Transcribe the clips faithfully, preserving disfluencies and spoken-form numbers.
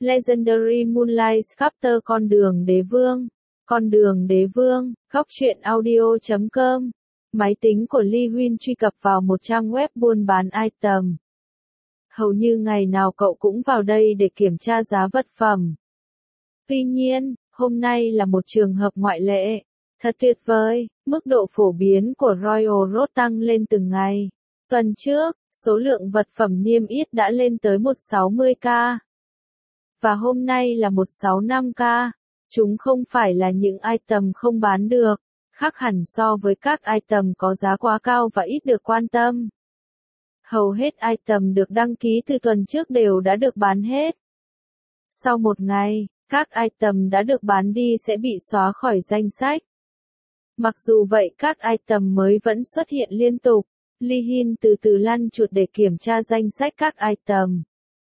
Legendary Moonlight Sculptor Con đường đế vương. Con đường đế vương, góc truyện audio chấm com. Máy tính của Lee Huynh truy cập vào một trang web buôn bán item. Hầu như ngày nào cậu cũng vào đây để kiểm tra giá vật phẩm. Tuy nhiên, hôm nay là một trường hợp ngoại lệ. Thật tuyệt vời, mức độ phổ biến của Royal Road tăng lên từng ngày. Tuần trước, số lượng vật phẩm niêm yết đã lên tới một trăm sáu mươi k. Và hôm nay là một trăm sáu mươi lăm k. Chúng không phải là những item không bán được, khác hẳn so với các item có giá quá cao và ít được quan tâm. Hầu hết item được đăng ký từ tuần trước đều đã được bán hết. Sau một ngày, các item đã được bán đi sẽ bị xóa khỏi danh sách. Mặc dù vậy các item mới vẫn xuất hiện liên tục. Lee Hin từ từ lăn chuột để kiểm tra danh sách các item.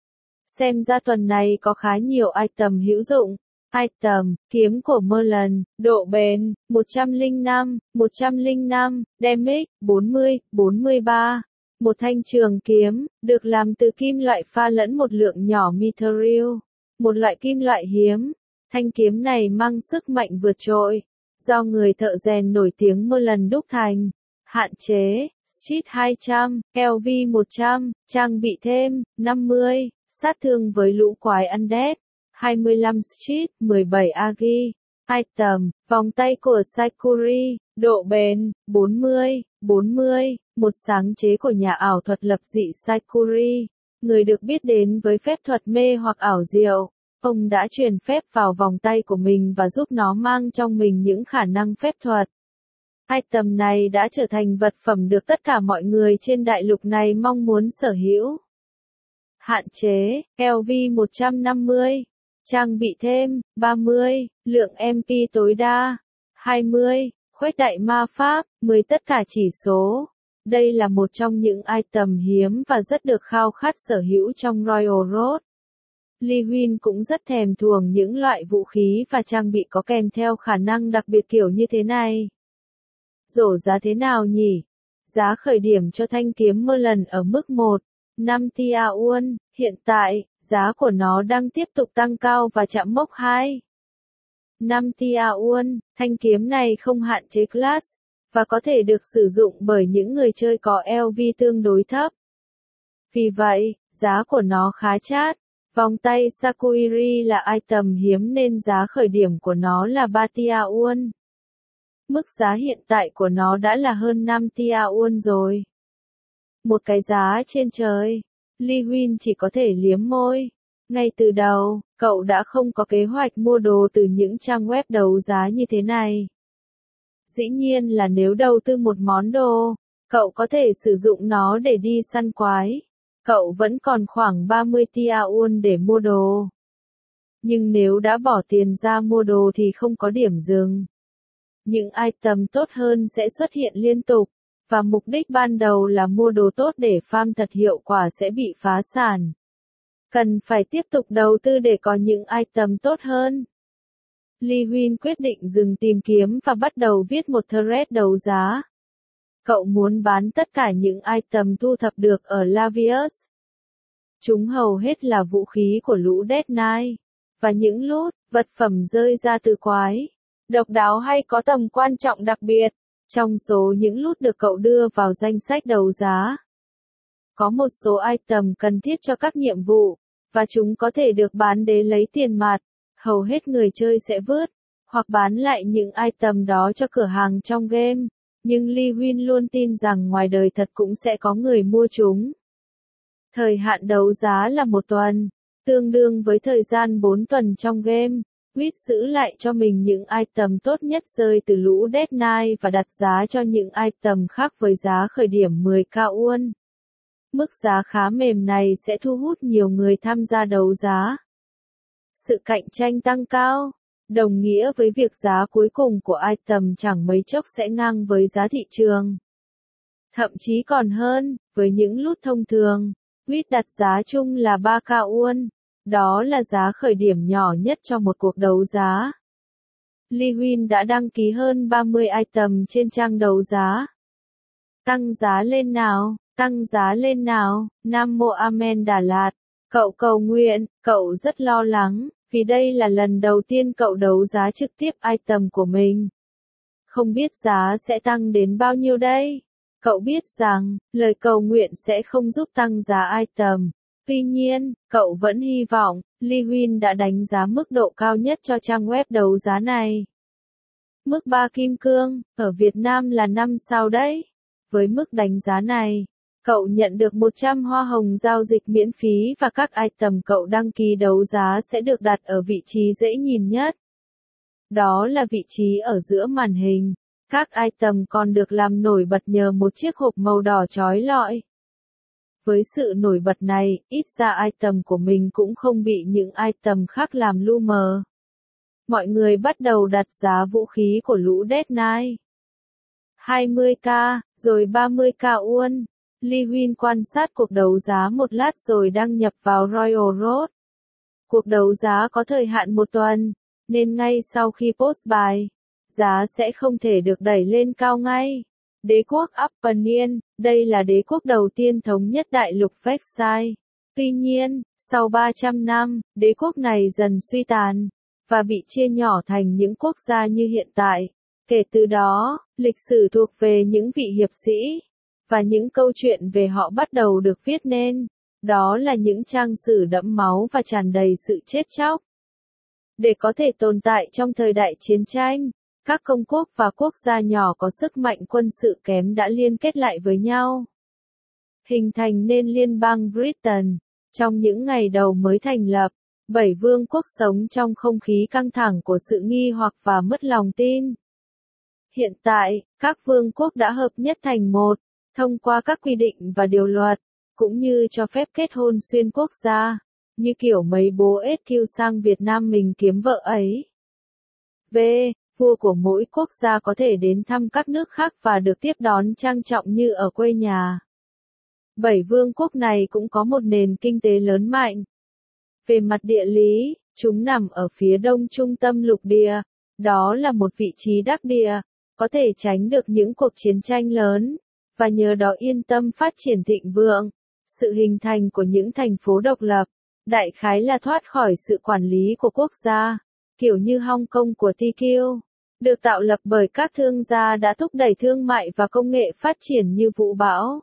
Xem ra tuần này có khá nhiều item hữu dụng. Item, kiếm của Merlin, độ bền, một trăm lẻ năm, một trăm lẻ năm, damage, bốn mươi, bốn mươi ba. Một thanh trường kiếm, được làm từ kim loại pha lẫn một lượng nhỏ mithril, một loại kim loại hiếm. Thanh kiếm này mang sức mạnh vượt trội, do người thợ rèn nổi tiếng Merlin đúc thành. Hạn chế, Street hai trăm, L V một trăm, trang bị thêm, năm mươi, sát thương với lũ quái undead, hai mươi lăm Street, mười bảy Agi. Item, vòng tay của Saikuri, độ bền, bốn mươi, bốn mươi, một sáng chế của nhà ảo thuật lập dị Saikuri, người được biết đến với phép thuật mê hoặc ảo diệu. Ông đã truyền phép vào vòng tay của mình và giúp nó mang trong mình những khả năng phép thuật. Item này đã trở thành vật phẩm được tất cả mọi người trên đại lục này mong muốn sở hữu. Hạn chế, L V một trăm năm mươi. Trang bị thêm, ba mươi, lượng M P tối đa, hai mươi, khuếch đại ma pháp, mười tất cả chỉ số. Đây là một trong những item hiếm và rất được khao khát sở hữu trong Royal Road. Lee Huynh cũng rất thèm thuồng những loại vũ khí và trang bị có kèm theo khả năng đặc biệt kiểu như thế này. Rổ giá thế nào nhỉ? Giá khởi điểm cho thanh kiếm Merlin ở mức một, năm tia won, hiện tại, giá của nó đang tiếp tục tăng cao và chạm mốc hai. năm tia won, thanh kiếm này không hạn chế class, và có thể được sử dụng bởi những người chơi có L V tương đối thấp. Vì vậy, giá của nó khá chát. Vòng tay Sakuiri là item hiếm nên giá khởi điểm của nó là ba tia won. Mức giá hiện tại của nó đã là hơn năm tia won rồi. Một cái giá trên trời. Lee Huynh chỉ có thể liếm môi. Ngay từ đầu, cậu đã không có kế hoạch mua đồ từ những trang web đấu giá như thế này. Dĩ nhiên là nếu đầu tư một món đồ, cậu có thể sử dụng nó để đi săn quái. Cậu vẫn còn khoảng ba mươi tia won để mua đồ. Nhưng nếu đã bỏ tiền ra mua đồ thì không có điểm dừng. Những item tốt hơn sẽ xuất hiện liên tục, và mục đích ban đầu là mua đồ tốt để farm thật hiệu quả sẽ bị phá sản. Cần phải tiếp tục đầu tư để có những item tốt hơn. Lee Huynh quyết định dừng tìm kiếm và bắt đầu viết một thread đấu giá. Cậu muốn bán tất cả những item thu thập được ở Lavius. Chúng hầu hết là vũ khí của lũ Dead Knight, và những loot, vật phẩm rơi ra từ quái, độc đáo hay có tầm quan trọng đặc biệt. Trong số những loot được cậu đưa vào danh sách đấu giá, có một số item cần thiết cho các nhiệm vụ, và chúng có thể được bán để lấy tiền mặt. Hầu hết người chơi sẽ vứt, hoặc bán lại những item đó cho cửa hàng trong game. Nhưng Lee Huynh luôn tin rằng ngoài đời thật cũng sẽ có người mua chúng. Thời hạn đấu giá là một tuần, tương đương với thời gian bốn tuần trong game. Quyết giữ lại cho mình những item tốt nhất rơi từ lũ Dead Knight và đặt giá cho những item khác với giá khởi điểm mười k won. Mức giá khá mềm này sẽ thu hút nhiều người tham gia đấu giá. Sự cạnh tranh tăng cao, đồng nghĩa với việc giá cuối cùng của item chẳng mấy chốc sẽ ngang với giá thị trường. Thậm chí còn hơn, với những loot thông thường, Quyết đặt giá chung là ba k won. Đó là giá khởi điểm nhỏ nhất cho một cuộc đấu giá. Lee Huynh đã đăng ký hơn ba mươi item trên trang đấu giá. Tăng giá lên nào, tăng giá lên nào, Nam Mô Amen Đà Lạt. Cậu cầu nguyện, cậu rất lo lắng, vì đây là lần đầu tiên cậu đấu giá trực tiếp item của mình. Không biết giá sẽ tăng đến bao nhiêu đây? Cậu biết rằng, lời cầu nguyện sẽ không giúp tăng giá item. Tuy nhiên, cậu vẫn hy vọng, Lee Huynh đã đánh giá mức độ cao nhất cho trang web đấu giá này. Mức ba kim cương, ở Việt Nam là năm sao đấy. Với mức đánh giá này, cậu nhận được một trăm hoa hồng giao dịch miễn phí và các item cậu đăng ký đấu giá sẽ được đặt ở vị trí dễ nhìn nhất. Đó là vị trí ở giữa màn hình. Các item còn được làm nổi bật nhờ một chiếc hộp màu đỏ chói lọi. Với sự nổi bật này, ít ra item của mình cũng không bị những item khác làm lu mờ. Mọi người bắt đầu đặt giá vũ khí của lũ Dead Knight. hai mươi k, rồi ba mươi k won. Lee Huynh quan sát cuộc đấu giá một lát rồi đăng nhập vào Royal Road. Cuộc đấu giá có thời hạn một tuần, nên ngay sau khi post bài, giá sẽ không thể được đẩy lên cao ngay. Đế quốc Uppernian, đây là đế quốc đầu tiên thống nhất đại lục Vexai. Tuy nhiên, sau ba trăm năm, đế quốc này dần suy tàn, và bị chia nhỏ thành những quốc gia như hiện tại. Kể từ đó, lịch sử thuộc về những vị hiệp sĩ, và những câu chuyện về họ bắt đầu được viết nên. Đó là những trang sử đẫm máu và tràn đầy sự chết chóc. Để có thể tồn tại trong thời đại chiến tranh, các công quốc và quốc gia nhỏ có sức mạnh quân sự kém đã liên kết lại với nhau, hình thành nên Liên bang Britain. Trong những ngày đầu mới thành lập, bảy vương quốc sống trong không khí căng thẳng của sự nghi hoặc và mất lòng tin. Hiện tại, các vương quốc đã hợp nhất thành một, thông qua các quy định và điều luật, cũng như cho phép kết hôn xuyên quốc gia, như kiểu mấy bố ét quy sang Việt Nam mình kiếm vợ ấy. V. Vua của mỗi quốc gia có thể đến thăm các nước khác và được tiếp đón trang trọng như ở quê nhà. Bảy vương quốc này cũng có một nền kinh tế lớn mạnh. Về mặt địa lý, chúng nằm ở phía đông trung tâm lục địa. Đó là một vị trí đắc địa, có thể tránh được những cuộc chiến tranh lớn, và nhờ đó yên tâm phát triển thịnh vượng. Sự hình thành của những thành phố độc lập, đại khái là thoát khỏi sự quản lý của quốc gia, kiểu như Hong Kong của Tê Kiu, được tạo lập bởi các thương gia đã thúc đẩy thương mại và công nghệ phát triển như vũ bão.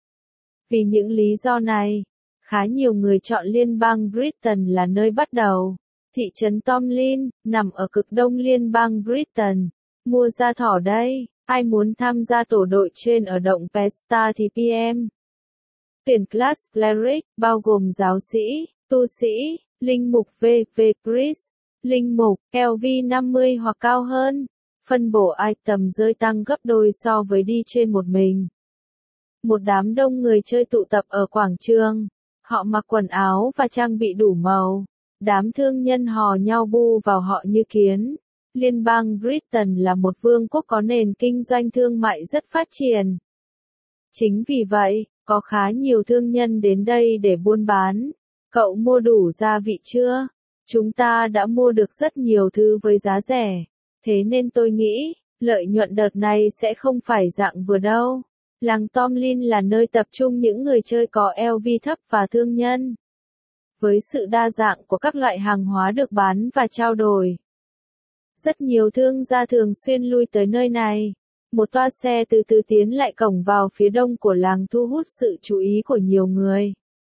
Vì những lý do này, khá nhiều người chọn Liên bang Britain là nơi bắt đầu. Thị trấn Tomlin, nằm ở cực đông Liên bang Britain. Mua da thỏ đây, ai muốn tham gia tổ đội trên ở động Pesta thì pê em. Tuyển class cleric, bao gồm giáo sĩ, tu sĩ, linh mục vê vê priest, linh mục, lv năm mươi hoặc cao hơn. Phân bổ item rơi tăng gấp đôi so với đi trên một mình. Một đám đông người chơi tụ tập ở quảng trường. Họ mặc quần áo và trang bị đủ màu. Đám thương nhân hò nhau bu vào họ như kiến. Liên bang Britain là một vương quốc có nền kinh doanh thương mại rất phát triển. Chính vì vậy, có khá nhiều thương nhân đến đây để buôn bán. Cậu mua đủ gia vị chưa? Chúng ta đã mua được rất nhiều thứ với giá rẻ. Thế nên tôi nghĩ, lợi nhuận đợt này sẽ không phải dạng vừa đâu. Làng Tomlin là nơi tập trung những người chơi có lv thấp và thương nhân. Với sự đa dạng của các loại hàng hóa được bán và trao đổi, rất nhiều thương gia thường xuyên lui tới nơi này. Một toa xe từ từ tiến lại cổng vào phía đông của làng thu hút sự chú ý của nhiều người.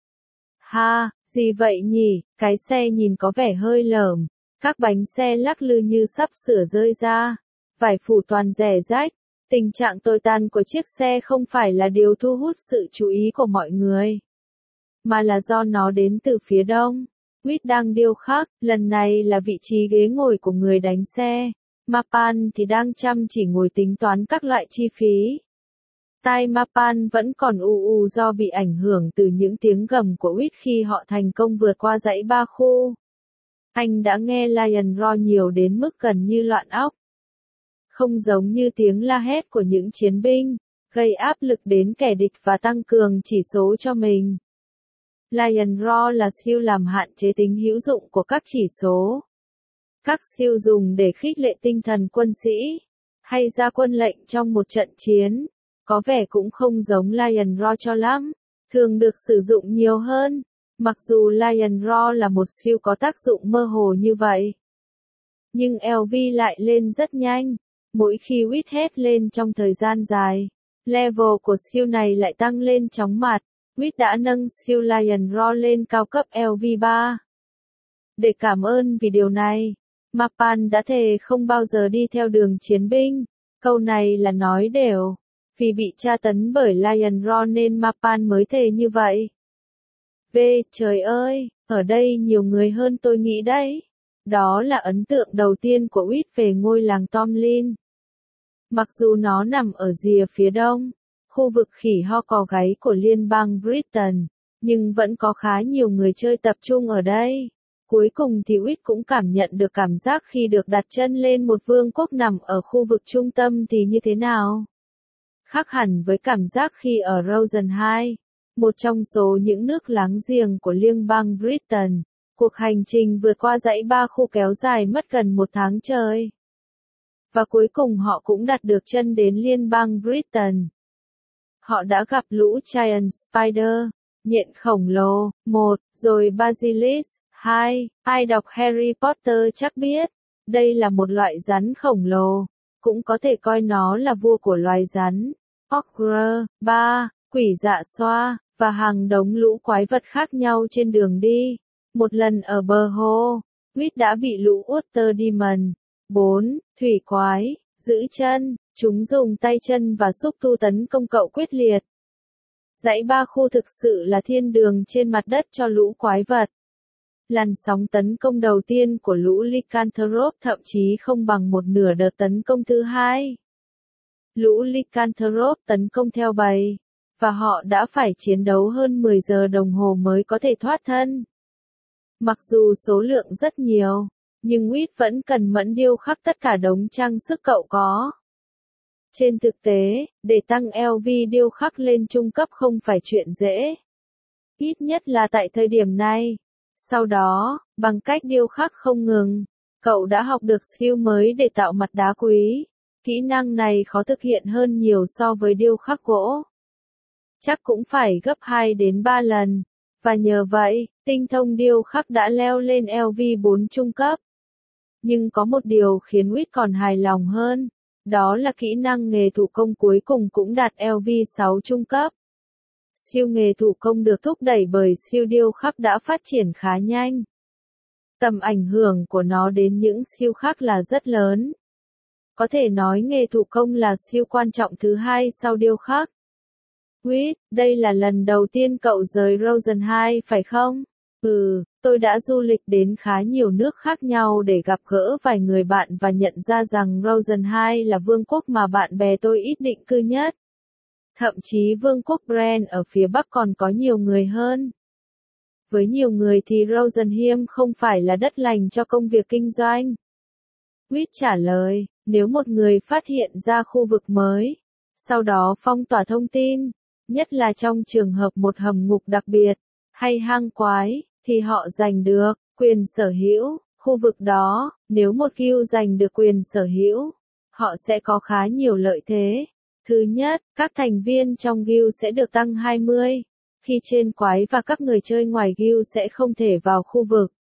Ha, gì vậy nhỉ? Cái xe nhìn có vẻ hơi lởm. Các bánh xe lắc lư như sắp sửa rơi ra. Vải phủ toàn rẻ rách. Tình trạng tồi tàn của chiếc xe không phải là điều thu hút sự chú ý của mọi người, mà là do nó đến từ phía đông. Wit đang điêu khắc, lần này là vị trí ghế ngồi của người đánh xe. Mapan thì đang chăm chỉ ngồi tính toán các loại chi phí. Tai Mapan vẫn còn u u do bị ảnh hưởng từ những tiếng gầm của Wit khi họ thành công vượt qua dãy ba khu. Anh đã nghe Lion Roar nhiều đến mức gần như loạn óc. Không giống như tiếng la hét của những chiến binh, gây áp lực đến kẻ địch và tăng cường chỉ số cho mình. Lion Roar là skill làm hạn chế tính hữu dụng của các chỉ số. Các skill dùng để khích lệ tinh thần quân sĩ, hay ra quân lệnh trong một trận chiến, có vẻ cũng không giống Lion Roar cho lắm, thường được sử dụng nhiều hơn. Mặc dù Lion Roar là một skill có tác dụng mơ hồ như vậy, nhưng lờ vê lại lên rất nhanh. Mỗi khi Wit hét lên trong thời gian dài, level của skill này lại tăng lên chóng mặt. Wit đã nâng skill Lion Roar lên cao cấp lờ vê ba. Để cảm ơn vì điều này, Mapan đã thề không bao giờ đi theo đường chiến binh. Câu này là nói đều. Vì bị tra tấn bởi Lion Roar nên Mapan mới thề như vậy. V, trời ơi, ở đây nhiều người hơn tôi nghĩ đấy. Đó là ấn tượng đầu tiên của Wit về ngôi làng Tomlin. Mặc dù nó nằm ở rìa phía đông, khu vực khỉ ho cò gáy của liên bang Britain, nhưng vẫn có khá nhiều người chơi tập trung ở đây. Cuối cùng thì Wit cũng cảm nhận được cảm giác khi được đặt chân lên một vương quốc nằm ở khu vực trung tâm thì như thế nào. Khác hẳn với cảm giác khi ở Rosen hai, một trong số những nước láng giềng của liên bang Britain. Cuộc hành trình vượt qua dãy ba khu kéo dài mất gần một tháng trời. Và cuối cùng họ cũng đặt được chân đến liên bang Britain. Họ đã gặp lũ Giant Spider, nhện khổng lồ, một, rồi Basilisk, hai. Ai đọc Harry Potter chắc biết, đây là một loại rắn khổng lồ, cũng có thể coi nó là vua của loài rắn. Ogre, ba. Quỷ dạ xoa, và hàng đống lũ quái vật khác nhau trên đường đi. Một lần ở bờ hồ, Wit đã bị lũ Water Demon, bốn. Thủy quái, giữ chân, chúng dùng tay chân và xúc tu tấn công cậu quyết liệt. Dãy ba khu thực sự là thiên đường trên mặt đất cho lũ quái vật. Làn sóng tấn công đầu tiên của lũ Lycanthrope thậm chí không bằng một nửa đợt tấn công thứ hai. Lũ Lycanthrope tấn công theo bầy, và họ đã phải chiến đấu hơn mười giờ đồng hồ mới có thể thoát thân. Mặc dù số lượng rất nhiều, nhưng Wit vẫn cần mẫn điêu khắc tất cả đống trang sức cậu có. Trên thực tế, để tăng lờ vê điêu khắc lên trung cấp không phải chuyện dễ. Ít nhất là tại thời điểm này. Sau đó, bằng cách điêu khắc không ngừng, cậu đã học được skill mới để tạo mặt đá quý. Kỹ năng này khó thực hiện hơn nhiều so với điêu khắc gỗ. Chắc cũng phải gấp hai đến ba lần. Và nhờ vậy, tinh thông điêu khắc đã leo lên lờ vê bốn trung cấp. Nhưng có một điều khiến Wit còn hài lòng hơn, đó là kỹ năng nghề thủ công cuối cùng cũng đạt lờ vê sáu trung cấp. Skill nghề thủ công được thúc đẩy bởi skill điêu khắc đã phát triển khá nhanh. Tầm ảnh hưởng của nó đến những skill khác là rất lớn. Có thể nói nghề thủ công là skill quan trọng thứ hai sau điêu khắc. Wit, đây là lần đầu tiên cậu rời Rosen hai phải không? Ừ, tôi đã du lịch đến khá nhiều nước khác nhau để gặp gỡ vài người bạn và nhận ra rằng Rosen hai là vương quốc mà bạn bè tôi ít định cư nhất. Thậm chí vương quốc Bren ở phía Bắc còn có nhiều người hơn. Với nhiều người thì Rosenheim không phải là đất lành cho công việc kinh doanh. Wit trả lời, nếu một người phát hiện ra khu vực mới, sau đó phong tỏa thông tin, nhất là trong trường hợp một hầm ngục đặc biệt, hay hang quái, thì họ giành được quyền sở hữu khu vực đó. Nếu một guild giành được quyền sở hữu, họ sẽ có khá nhiều lợi thế. Thứ nhất, các thành viên trong guild sẽ được tăng hai mươi, khi trên quái và các người chơi ngoài guild sẽ không thể vào khu vực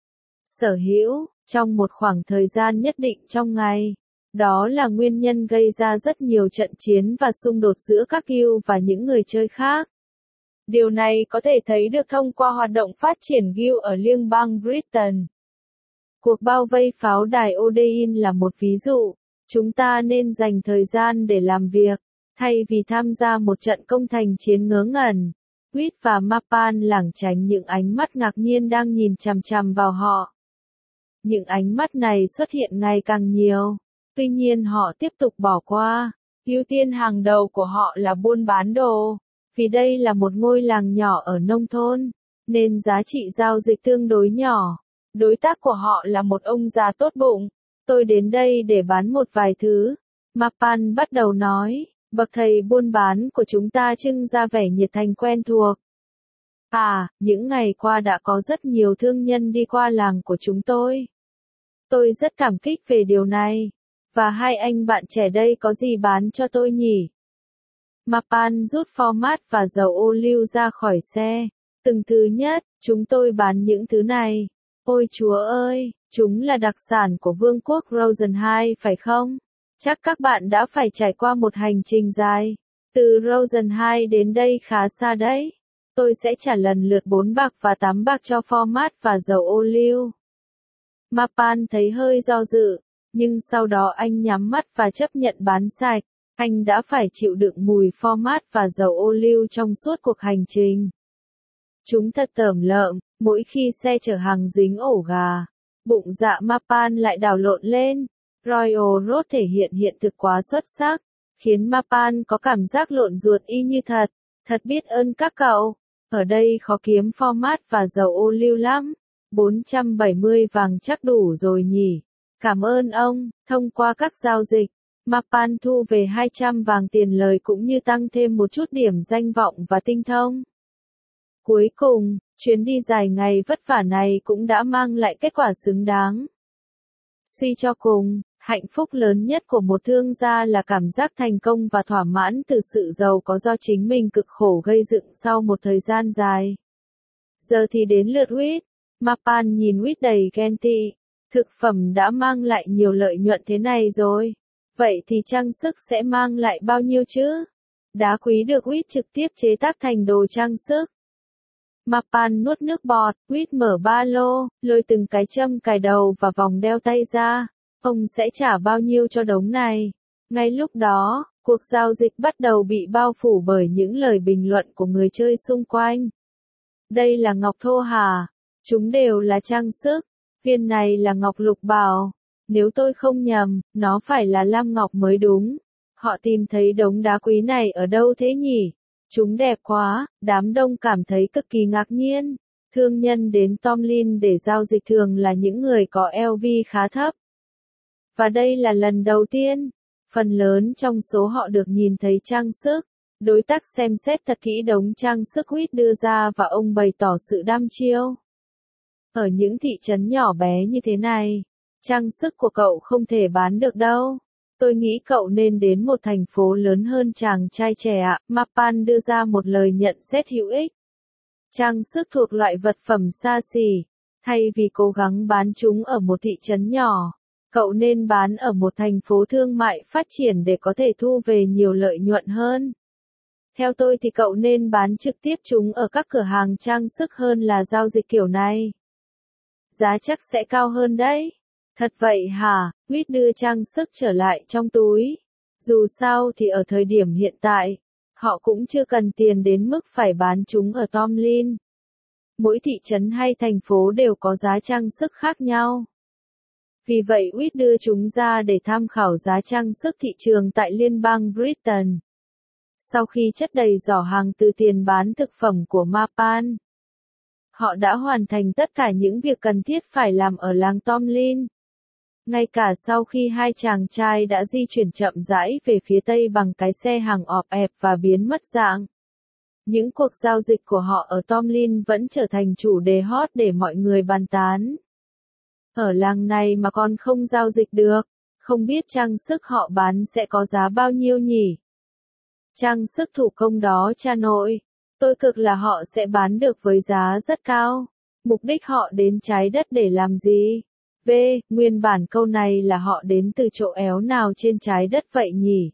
sở hữu trong một khoảng thời gian nhất định trong ngày. Đó là nguyên nhân gây ra rất nhiều trận chiến và xung đột giữa các guild và những người chơi khác. Điều này có thể thấy được thông qua hoạt động phát triển guild ở liên bang Britain. Cuộc bao vây pháo đài Odein là một ví dụ. Chúng ta nên dành thời gian để làm việc, thay vì tham gia một trận công thành chiến ngớ ngẩn. Wit và Mapan lảng tránh những ánh mắt ngạc nhiên đang nhìn chằm chằm vào họ. Những ánh mắt này xuất hiện ngày càng nhiều, tuy nhiên họ tiếp tục bỏ qua. Ưu tiên hàng đầu của họ là buôn bán đồ, vì đây là một ngôi làng nhỏ ở nông thôn, nên giá trị giao dịch tương đối nhỏ. Đối tác của họ là một ông già tốt bụng. Tôi đến đây để bán một vài thứ. Mapan bắt đầu nói, bậc thầy buôn bán của chúng ta trưng ra vẻ nhiệt thành quen thuộc. À, những ngày qua đã có rất nhiều thương nhân đi qua làng của chúng tôi. Tôi rất cảm kích về điều này. Và hai anh bạn trẻ đây có gì bán cho tôi nhỉ? Mapan rút format và dầu ô liu ra khỏi xe. Từng thứ nhất, Chúng tôi bán những thứ này. Ôi Chúa ơi, chúng là đặc sản của Vương quốc Rosen hai phải không? Chắc các bạn đã phải trải qua một hành trình dài. Từ Rosen hai đến đây khá xa đấy. Tôi sẽ trả lần lượt bốn bạc và tám bạc cho format và dầu ô liu. Mapan thấy hơi do dự, nhưng sau đó anh nhắm mắt và chấp nhận bán sạch. Anh đã phải chịu đựng mùi format và dầu ô liu trong suốt cuộc hành trình. Chúng thật tởm lợm, mỗi khi xe chở hàng dính ổ gà. Bụng dạ Mapan lại đảo lộn lên. Royal Road thể hiện hiện thực quá xuất sắc, khiến Mapan có cảm giác lộn ruột y như thật. Thật biết ơn các cậu. Ở đây khó kiếm format và dầu ô liu lắm. bốn trăm bảy mươi vàng chắc đủ rồi nhỉ. Cảm ơn ông. Thông qua các giao dịch, Mapan thu về hai trăm vàng tiền lời cũng như tăng thêm một chút điểm danh vọng và tinh thông. Cuối cùng, chuyến đi dài ngày vất vả này cũng đã mang lại kết quả xứng đáng. Suy cho cùng, hạnh phúc lớn nhất của một thương gia là cảm giác thành công và thỏa mãn từ sự giàu có do chính mình cực khổ gây dựng sau một thời gian dài. Giờ thì đến lượt Huyết. Mapan nhìn Huyết đầy ghen tị. Thực phẩm đã mang lại nhiều lợi nhuận thế này rồi. Vậy thì trang sức sẽ mang lại bao nhiêu chứ? Đá quý được Huyết trực tiếp chế tác thành đồ trang sức. Mapan nuốt nước bọt, Huyết mở ba lô, lôi từng cái châm cài đầu và vòng đeo tay ra. Ông sẽ trả bao nhiêu cho đống này? Ngay lúc đó, cuộc giao dịch bắt đầu bị bao phủ bởi những lời bình luận của người chơi xung quanh. Đây là ngọc thô hả? Chúng đều là trang sức. Viên này là ngọc lục bảo. Nếu tôi không nhầm, nó phải là lam ngọc mới đúng. Họ tìm thấy đống đá quý này ở đâu thế nhỉ? Chúng đẹp quá, đám đông cảm thấy cực kỳ ngạc nhiên. Thương nhân đến Tomlin để giao dịch thường là những người có lờ vê khá thấp. Và đây là lần đầu tiên, phần lớn trong số họ được nhìn thấy trang sức. Đối tác xem xét thật kỹ đống trang sức Huyết đưa ra và ông bày tỏ sự đăm chiêu. Ở những thị trấn nhỏ bé như thế này, trang sức của cậu không thể bán được đâu. Tôi nghĩ cậu nên đến một thành phố lớn hơn chàng trai trẻ ạ. Mapan đưa ra một lời nhận xét hữu ích. Trang sức thuộc loại vật phẩm xa xỉ. Thay vì cố gắng bán chúng ở một thị trấn nhỏ, cậu nên bán ở một thành phố thương mại phát triển để có thể thu về nhiều lợi nhuận hơn. Theo tôi thì cậu nên bán trực tiếp chúng ở các cửa hàng trang sức hơn là giao dịch kiểu này. Giá chắc sẽ cao hơn đấy. Thật vậy hả? Huyết đưa trang sức trở lại trong túi. Dù sao thì ở thời điểm hiện tại, họ cũng chưa cần tiền đến mức phải bán chúng ở Tomlin. Mỗi thị trấn hay thành phố đều có giá trang sức khác nhau. Vì vậy Huyết đưa chúng ra để tham khảo giá trang sức thị trường tại liên bang Britain. Sau khi chất đầy giỏ hàng từ tiền bán thực phẩm của Mapan, họ đã hoàn thành tất cả những việc cần thiết phải làm ở làng Tomlin. Ngay cả sau khi hai chàng trai đã di chuyển chậm rãi về phía tây bằng cái xe hàng ọp ẹp và biến mất dạng, những cuộc giao dịch của họ ở Tomlin vẫn trở thành chủ đề hot để mọi người bàn tán. Ở làng này mà còn không giao dịch được, không biết trang sức họ bán sẽ có giá bao nhiêu nhỉ? Trang sức thủ công đó cha nội, tôi cực là họ sẽ bán được với giá rất cao. Mục đích họ đến trái đất để làm gì? V. Nguyên bản câu này là họ đến từ chỗ éo nào trên trái đất vậy nhỉ?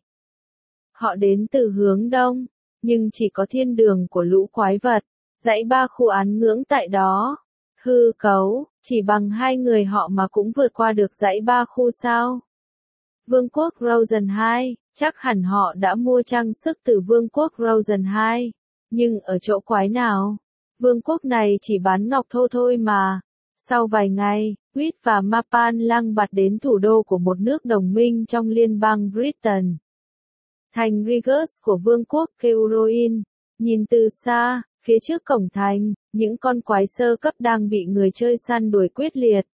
Họ đến từ hướng đông, nhưng chỉ có thiên đường của lũ quái vật, dãy ba khu án ngưỡng tại đó. Hư cấu, chỉ bằng hai người họ mà cũng vượt qua được dãy ba khu sao? Vương quốc Rosen hai, chắc hẳn họ đã mua trang sức từ Vương quốc Rosen hai, nhưng ở chỗ quái nào? Vương quốc này chỉ bán ngọc thô thôi mà. Sau vài ngày, Huyết và Mapan lang bạt đến thủ đô của một nước đồng minh trong liên bang Britain. Thành Regis của Vương quốc Keuroin. Nhìn từ xa, phía trước cổng thành, những con quái sơ cấp đang bị người chơi săn đuổi quyết liệt.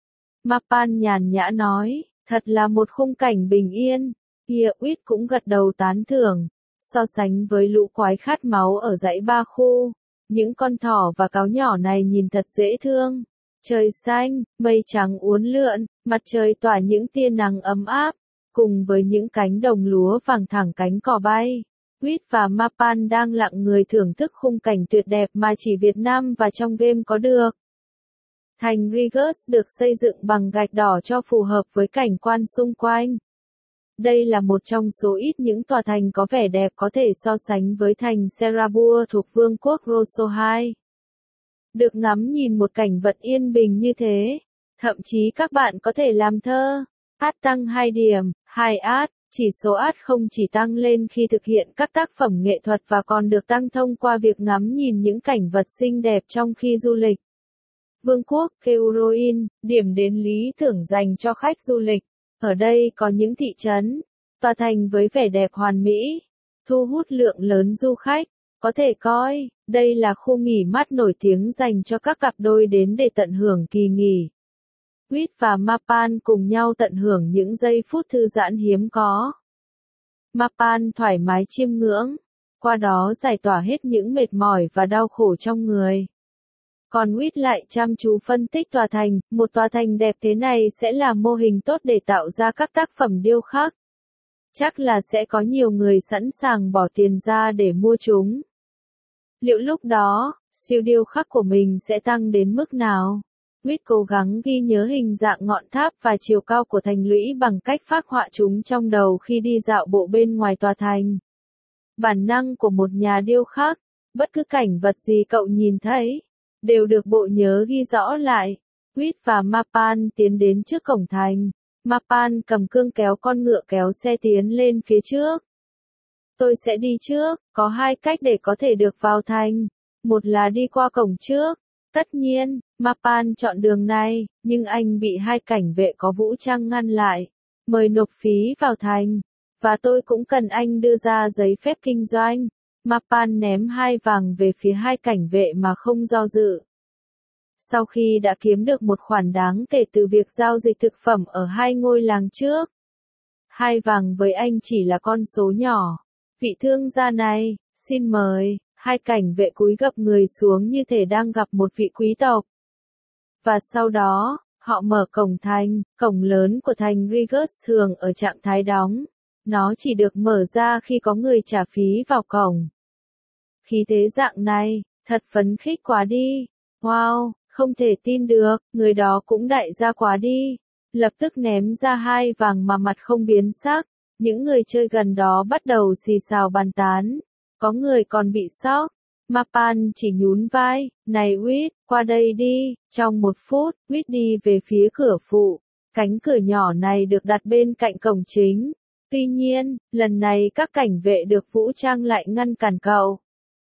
Mapan nhàn nhã nói, thật là một khung cảnh bình yên. Kia Huyết cũng gật đầu tán thưởng. So sánh với lũ quái khát máu ở dãy ba khu, những con thỏ và cáo nhỏ này nhìn thật dễ thương. Trời xanh, mây trắng uốn lượn, mặt trời tỏa những tia nắng ấm áp, cùng với những cánh đồng lúa vàng thẳng cánh cỏ bay. Quýt và Mapan đang lặng người thưởng thức khung cảnh tuyệt đẹp mà chỉ Việt Nam và trong game có được. Thành Regis được xây dựng bằng gạch đỏ cho phù hợp với cảnh quan xung quanh. Đây là một trong số ít những tòa thành có vẻ đẹp có thể so sánh với thành Serabur thuộc Vương quốc Rosso hai. Được ngắm nhìn một cảnh vật yên bình như thế, thậm chí các bạn có thể làm thơ. Át tăng hai điểm, hai át, chỉ số át không chỉ tăng lên khi thực hiện các tác phẩm nghệ thuật và còn được tăng thông qua việc ngắm nhìn những cảnh vật xinh đẹp trong khi du lịch. Vương quốc Keuruin, điểm đến lý tưởng dành cho khách du lịch. Ở đây có những thị trấn, tòa thành với vẻ đẹp hoàn mỹ, thu hút lượng lớn du khách. Có thể coi, đây là khu nghỉ mát nổi tiếng dành cho các cặp đôi đến để tận hưởng kỳ nghỉ. Quýt và Mapan cùng nhau tận hưởng những giây phút thư giãn hiếm có. Mapan thoải mái chiêm ngưỡng, qua đó giải tỏa hết những mệt mỏi và đau khổ trong người. Còn Quýt lại chăm chú phân tích tòa thành, một tòa thành đẹp thế này sẽ là mô hình tốt để tạo ra các tác phẩm điêu khắc. Chắc là sẽ có nhiều người sẵn sàng bỏ tiền ra để mua chúng. Liệu lúc đó, siêu điêu khắc của mình sẽ tăng đến mức nào? Quýt cố gắng ghi nhớ hình dạng ngọn tháp và chiều cao của thành lũy bằng cách phác họa chúng trong đầu khi đi dạo bộ bên ngoài tòa thành. Bản năng của một nhà điêu khắc, bất cứ cảnh vật gì cậu nhìn thấy, đều được bộ nhớ ghi rõ lại. Quýt và Mapan tiến đến trước cổng thành. Mapan cầm cương kéo con ngựa kéo xe tiến lên phía trước. Tôi sẽ đi trước, có hai cách để có thể được vào thành. Một là đi qua cổng trước. Tất nhiên, Mapan chọn đường này, nhưng anh bị hai cảnh vệ có vũ trang ngăn lại. Mời nộp phí vào thành. Và tôi cũng cần anh đưa ra giấy phép kinh doanh. Mapan ném hai vàng về phía hai cảnh vệ mà không do dự. Sau khi đã kiếm được một khoản đáng kể từ việc giao dịch thực phẩm ở hai ngôi làng trước. Hai vàng với anh chỉ là con số nhỏ. Vị thương gia này, xin mời. Hai cảnh vệ cúi gập người xuống như thể đang gặp một vị quý tộc. Và sau đó, họ mở cổng thành, cổng lớn của thành Regis thường ở trạng thái đóng. Nó chỉ được mở ra khi có người trả phí vào cổng. Khí thế dạng này, thật phấn khích quá đi. Wow, không thể tin được, người đó cũng đại gia quá đi. Lập tức ném ra hai vàng mà mặt không biến sắc. Những người chơi gần đó bắt đầu xì xào bàn tán. Có người còn bị sốc. Mapan chỉ nhún vai, này Quýt, qua đây đi. Trong một phút, Quýt đi về phía cửa phụ. Cánh cửa nhỏ này được đặt bên cạnh cổng chính. Tuy nhiên, lần này các cảnh vệ được vũ trang lại ngăn cản cậu.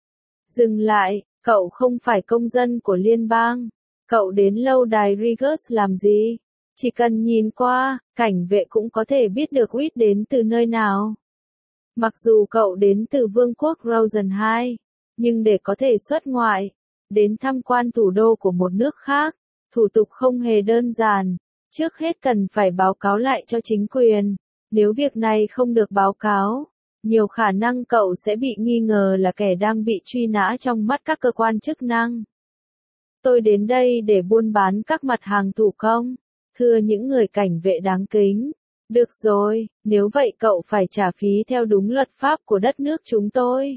Dừng lại, cậu không phải công dân của liên bang. Cậu đến lâu đài Regis làm gì? Chỉ cần nhìn qua, cảnh vệ cũng có thể biết được Quýt đến từ nơi nào. Mặc dù cậu đến từ Vương quốc Rosen hai, nhưng để có thể xuất ngoại, đến tham quan thủ đô của một nước khác, thủ tục không hề đơn giản. Trước hết cần phải báo cáo lại cho chính quyền. Nếu việc này không được báo cáo, nhiều khả năng cậu sẽ bị nghi ngờ là kẻ đang bị truy nã trong mắt các cơ quan chức năng. Tôi đến đây để buôn bán các mặt hàng thủ công, thưa những người cảnh vệ đáng kính. Được rồi, nếu vậy cậu phải trả phí theo đúng luật pháp của đất nước chúng tôi.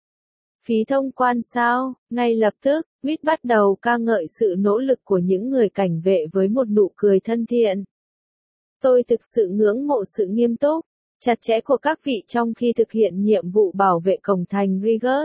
Phí thông quan sao? Ngay lập tức, Quýt bắt đầu ca ngợi sự nỗ lực của những người cảnh vệ với một nụ cười thân thiện. Tôi thực sự ngưỡng mộ sự nghiêm túc, chặt chẽ của các vị trong khi thực hiện nhiệm vụ bảo vệ cổng thành Regis.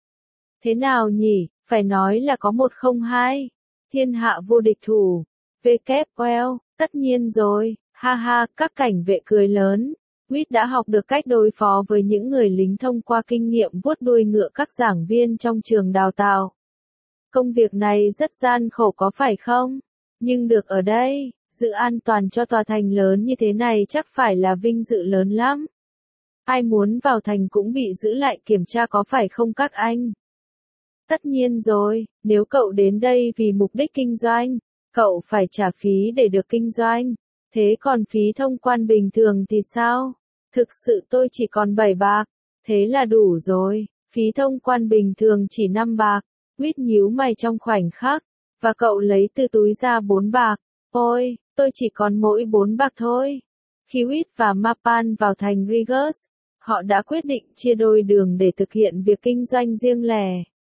Thế nào nhỉ, phải nói là có một không hai. Thiên hạ vô địch thủ. vê kép well, tất nhiên rồi, ha ha, các cảnh vệ cười lớn. Quýt đã học được cách đối phó với những người lính thông qua kinh nghiệm vuốt đuôi ngựa các giảng viên trong trường đào tạo. Công việc này rất gian khổ có phải không? Nhưng được ở đây, giữ an toàn cho tòa thành lớn như thế này chắc phải là vinh dự lớn lắm. Ai muốn vào thành cũng bị giữ lại kiểm tra có phải không các anh? Tất nhiên rồi, nếu cậu đến đây vì mục đích kinh doanh, cậu phải trả phí để được kinh doanh. Thế còn phí thông quan bình thường thì sao? Thực sự tôi chỉ còn bảy bạc. Thế là đủ rồi, phí thông quan bình thường chỉ năm bạc. Quýt nhíu mày trong khoảnh khắc, và cậu lấy từ túi ra bốn bạc. Ôi, tôi chỉ còn mỗi bốn bạc thôi. Khi Quýt và Mapan vào thành Regis, Họ đã quyết định chia đôi đường để thực hiện việc kinh doanh riêng lẻ.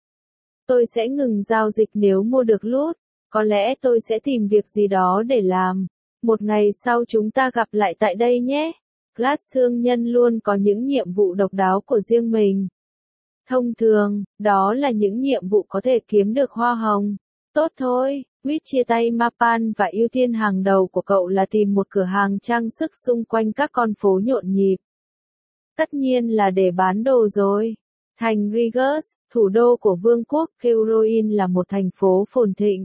Tôi sẽ ngừng giao dịch nếu mua được loot, có lẽ tôi sẽ tìm việc gì đó để làm. Một ngày sau chúng ta gặp lại tại đây nhé. Glass thương nhân luôn có những nhiệm vụ độc đáo của riêng mình. Thông thường, đó là những nhiệm vụ có thể kiếm được hoa hồng. Tốt thôi, Quýt chia tay Mapan và ưu tiên hàng đầu của cậu là tìm một cửa hàng trang sức xung quanh các con phố nhộn nhịp. Tất nhiên là để bán đồ rồi. Thành Rigas, thủ đô của Vương quốc Keuroin là một thành phố phồn thịnh.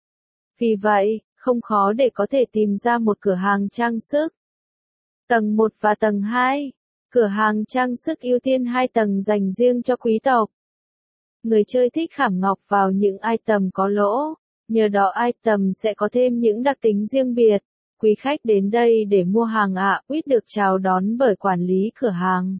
Vì vậy, không khó để có thể tìm ra một cửa hàng trang sức. Tầng một và tầng hai. Cửa hàng trang sức ưu tiên hai tầng dành riêng cho quý tộc. Người chơi thích khảm ngọc vào những item có lỗ, nhờ đó item sẽ có thêm những đặc tính riêng biệt. Quý khách đến đây để mua hàng ạ, Quýt được chào đón bởi quản lý cửa hàng.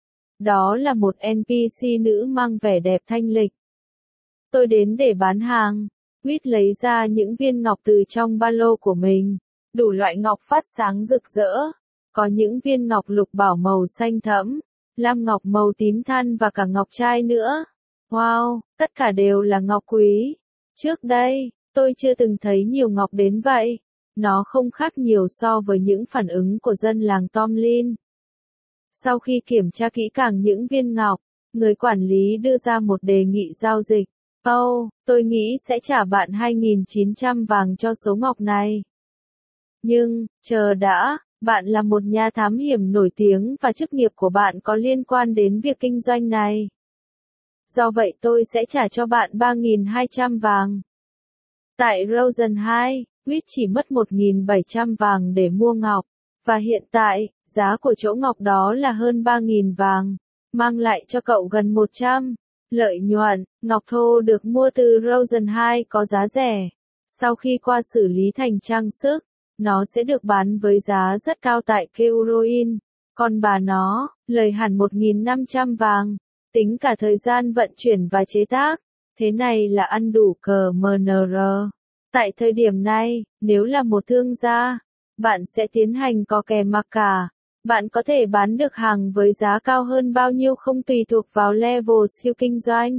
Đó là một en pê xê nữ mang vẻ đẹp thanh lịch. Tôi đến để bán hàng. Quýt lấy ra những viên ngọc từ trong ba lô của mình. Đủ loại ngọc phát sáng rực rỡ. Có những viên ngọc lục bảo màu xanh thẫm, lam ngọc màu tím than và cả ngọc trai nữa. Wow, tất cả đều là ngọc quý. Trước đây, tôi chưa từng thấy nhiều ngọc đến vậy. Nó không khác nhiều so với những phản ứng của dân làng Tomlin. Sau khi kiểm tra kỹ càng những viên ngọc, người quản lý đưa ra một đề nghị giao dịch. Oh, tôi nghĩ sẽ trả bạn hai nghìn chín trăm vàng cho số ngọc này. Nhưng, chờ đã, bạn là một nhà thám hiểm nổi tiếng và chức nghiệp của bạn có liên quan đến việc kinh doanh này. Do vậy tôi sẽ trả cho bạn ba nghìn hai trăm vàng. Tại Rosen hai, Quýt chỉ mất một nghìn bảy trăm vàng để mua ngọc, và hiện tại, giá của chỗ ngọc đó là hơn ba nghìn vàng, mang lại cho cậu gần một trăm. Lợi nhuận, ngọc thô được mua từ Rosen hai có giá rẻ. Sau khi qua xử lý thành trang sức, nó sẽ được bán với giá rất cao tại Keuroin. Còn bà nó, lời hẳn một nghìn năm trăm vàng, tính cả thời gian vận chuyển và chế tác. Thế này là ăn đủ cờ em en rờ. Tại thời điểm này, nếu là một thương gia, bạn sẽ tiến hành có kè mặc cả. Bạn có thể bán được hàng với giá cao hơn bao nhiêu không tùy thuộc vào level siêu kinh doanh.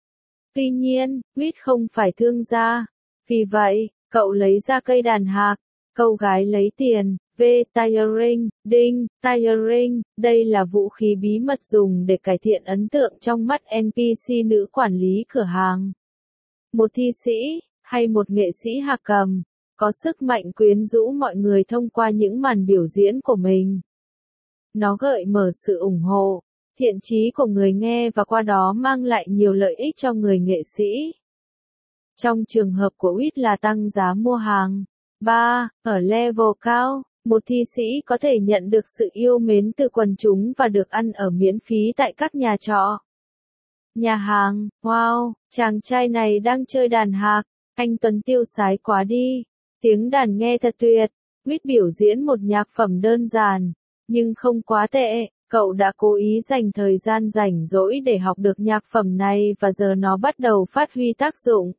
Tuy nhiên, Quýt không phải thương gia. Vì vậy, cậu lấy ra cây đàn hạc. Câu gái lấy tiền, V. Tiring, đinh, tiring, đây là vũ khí bí mật dùng để cải thiện ấn tượng trong mắt en pê xê nữ quản lý cửa hàng. Một thi sĩ, hay một nghệ sĩ hạc cầm, có sức mạnh quyến rũ mọi người thông qua những màn biểu diễn của mình. Nó gợi mở sự ủng hộ, thiện chí của người nghe và qua đó mang lại nhiều lợi ích cho người nghệ sĩ. Trong trường hợp của Quýt là tăng giá mua hàng. ba. Ở level cao, một thi sĩ có thể nhận được sự yêu mến từ quần chúng và được ăn ở miễn phí tại các nhà trọ. Nhà hàng, wow, chàng trai này đang chơi đàn hạc, anh Tuấn tiêu sái quá đi. Tiếng đàn nghe thật tuyệt. Quýt biểu diễn một nhạc phẩm đơn giản, nhưng không quá tệ. Cậu đã cố ý dành thời gian rảnh rỗi để học được nhạc phẩm này và giờ nó bắt đầu phát huy tác dụng.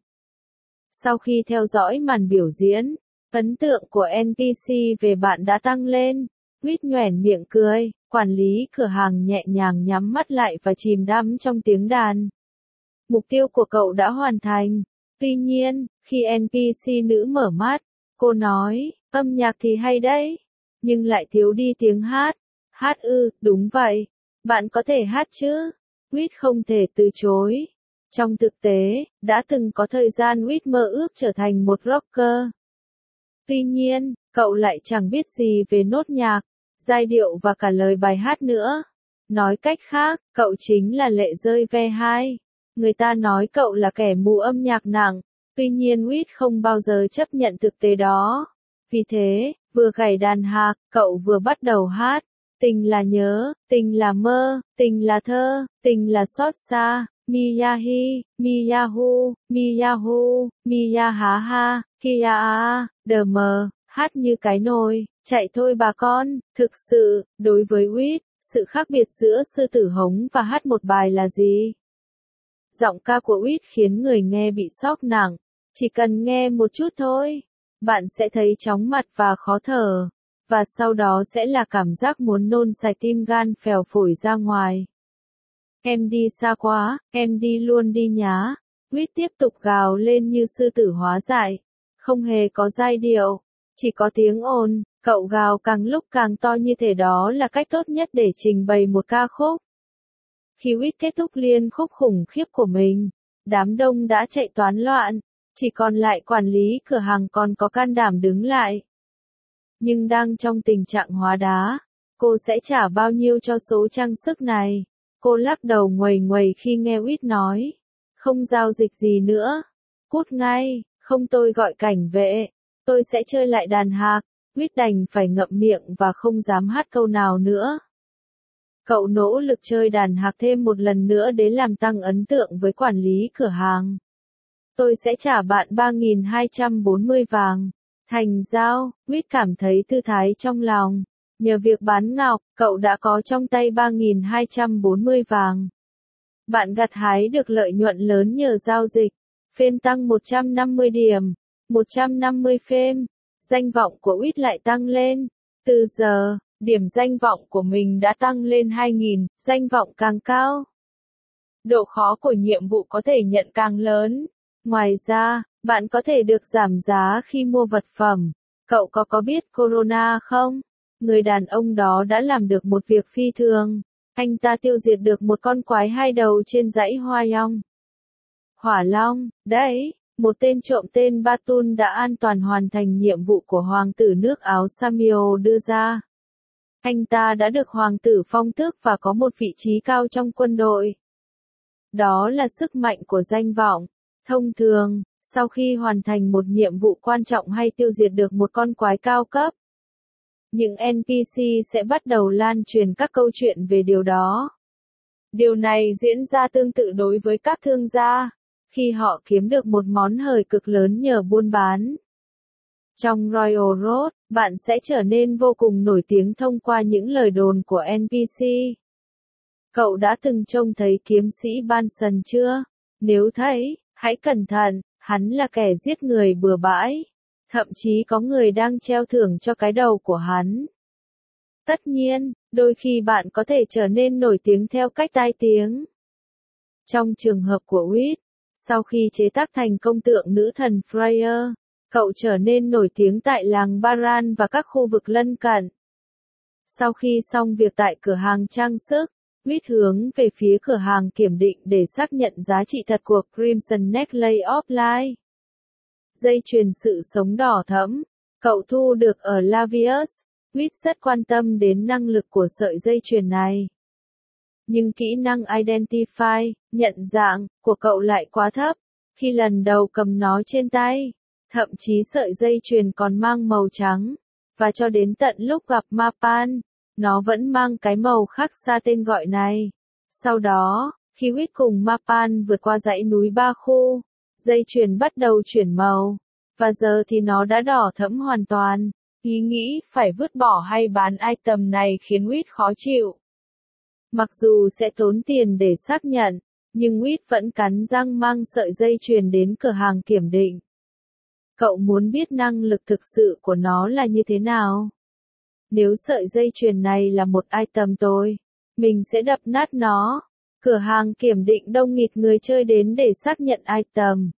Sau khi theo dõi màn biểu diễn, ấn tượng của en pê xê về bạn đã tăng lên. Quýt nhoẻn miệng cười, quản lý cửa hàng nhẹ nhàng nhắm mắt lại và chìm đắm trong tiếng đàn. Mục tiêu của cậu đã hoàn thành. Tuy nhiên, khi en pê xê nữ mở mắt, cô nói, âm nhạc thì hay đấy, nhưng lại thiếu đi tiếng hát. Hát ư, đúng vậy. Bạn có thể hát chứ? Quýt không thể từ chối. Trong thực tế, đã từng có thời gian Quýt mơ ước trở thành một rocker. Tuy nhiên, cậu lại chẳng biết gì về nốt nhạc, giai điệu và cả lời bài hát nữa. Nói cách khác, cậu chính là lệ rơi ve hai. Người ta nói cậu là kẻ mù âm nhạc nặng. Tuy nhiên Quýt không bao giờ chấp nhận thực tế đó. Vì thế, vừa gảy đàn hạc, cậu vừa bắt đầu hát. Tình là nhớ, tình là mơ, tình là thơ, tình là xót xa. Miyahi, Miyahu, Miyahu, Miyahaha, Kia, đm, hát như cái nồi, chạy thôi bà con. Thực sự, đối với Quýt, sự khác biệt giữa sư tử hống và hát một bài là gì? Giọng ca của Quýt khiến người nghe bị sốc nặng. Chỉ cần nghe một chút thôi, bạn sẽ thấy chóng mặt và khó thở. và sau đó sẽ là cảm giác muốn nôn xài tim gan phèo phổi ra ngoài. Em đi xa quá, em đi luôn đi nhá. Quýt tiếp tục gào lên như sư tử hóa dại. Không hề có giai điệu, chỉ có tiếng ồn, cậu gào càng lúc càng to như thể đó là cách tốt nhất để trình bày một ca khúc. Khi Quýt kết thúc liên khúc khủng khiếp của mình, đám đông đã chạy toán loạn, chỉ còn lại quản lý cửa hàng còn có can đảm đứng lại. Nhưng đang trong tình trạng hóa đá, cô sẽ trả bao nhiêu cho số trang sức này? Cô lắc đầu nguầy nguầy khi nghe Quýt nói. Không giao dịch gì nữa. Cút ngay, không tôi gọi cảnh vệ. Tôi sẽ chơi lại đàn hạc. Quýt đành phải ngậm miệng và không dám hát câu nào nữa. Cậu nỗ lực chơi đàn hạc thêm một lần nữa để làm tăng ấn tượng với quản lý cửa hàng. Tôi sẽ trả bạn ba nghìn hai trăm bốn mươi vàng. Thành giao, Quýt cảm thấy thư thái trong lòng. Nhờ việc bán ngọc, cậu đã có trong tay ba nghìn hai trăm bốn mươi vàng. Bạn gặt hái được lợi nhuận lớn nhờ giao dịch. Phêm tăng một trăm năm mươi điểm. một trăm năm mươi phêm. Danh vọng của Quýt lại tăng lên. Từ giờ, điểm danh vọng của mình đã tăng lên hai nghìn, danh vọng càng cao. Độ khó của nhiệm vụ có thể nhận càng lớn. Ngoài ra, bạn có thể được giảm giá khi mua vật phẩm. Cậu có có biết Corona không? Người đàn ông đó đã làm được một việc phi thường. Anh ta tiêu diệt được một con quái hai đầu trên dãy Hoa Long. Hỏa Long, đấy, một tên trộm tên Batun đã an toàn hoàn thành nhiệm vụ của hoàng tử nước Áo Samio đưa ra. Anh ta đã được hoàng tử phong tước và có một vị trí cao trong quân đội. Đó là sức mạnh của danh vọng. Thông thường, sau khi hoàn thành một nhiệm vụ quan trọng hay tiêu diệt được một con quái cao cấp, những en pê xê sẽ bắt đầu lan truyền các câu chuyện về điều đó. Điều này diễn ra tương tự đối với các thương gia, khi họ kiếm được một món hời cực lớn nhờ buôn bán. Trong Royal Road, bạn sẽ trở nên vô cùng nổi tiếng thông qua những lời đồn của en pê xê. Cậu đã từng trông thấy kiếm sĩ Banson chưa? Nếu thấy, hãy cẩn thận, hắn là kẻ giết người bừa bãi. Thậm chí có người đang treo thưởng cho cái đầu của hắn. Tất nhiên, đôi khi bạn có thể trở nên nổi tiếng theo cách tai tiếng. Trong trường hợp của Quýt, sau khi chế tác thành công tượng nữ thần Freya, cậu trở nên nổi tiếng tại làng Baran và các khu vực lân cận. Sau khi xong việc tại cửa hàng trang sức, Quýt hướng về phía cửa hàng kiểm định để xác nhận giá trị thật của Crimson Necklace of Light. Dây chuyền sự sống đỏ thẫm, cậu thu được ở Lavius. Quýt rất quan tâm đến năng lực của sợi dây chuyền này. Nhưng kỹ năng Identify, nhận dạng, của cậu lại quá thấp. Khi lần đầu cầm nó trên tay, thậm chí sợi dây chuyền còn mang màu trắng. Và cho đến tận lúc gặp Mapan, nó vẫn mang cái màu khác xa tên gọi này. Sau đó, khi Quýt cùng Mapan vượt qua dãy núi Ba Khu, dây chuyền bắt đầu chuyển màu. Và giờ thì nó đã đỏ thẫm hoàn toàn. Ý nghĩ phải vứt bỏ hay bán item này khiến Quýt khó chịu. Mặc dù sẽ tốn tiền để xác nhận, nhưng Quýt vẫn cắn răng mang sợi dây chuyền đến cửa hàng kiểm định. Cậu muốn biết năng lực thực sự của nó là như thế nào? Nếu sợi dây chuyền này là một item tôi, mình sẽ đập nát nó. Cửa hàng kiểm định đông nghịt người chơi đến để xác nhận item.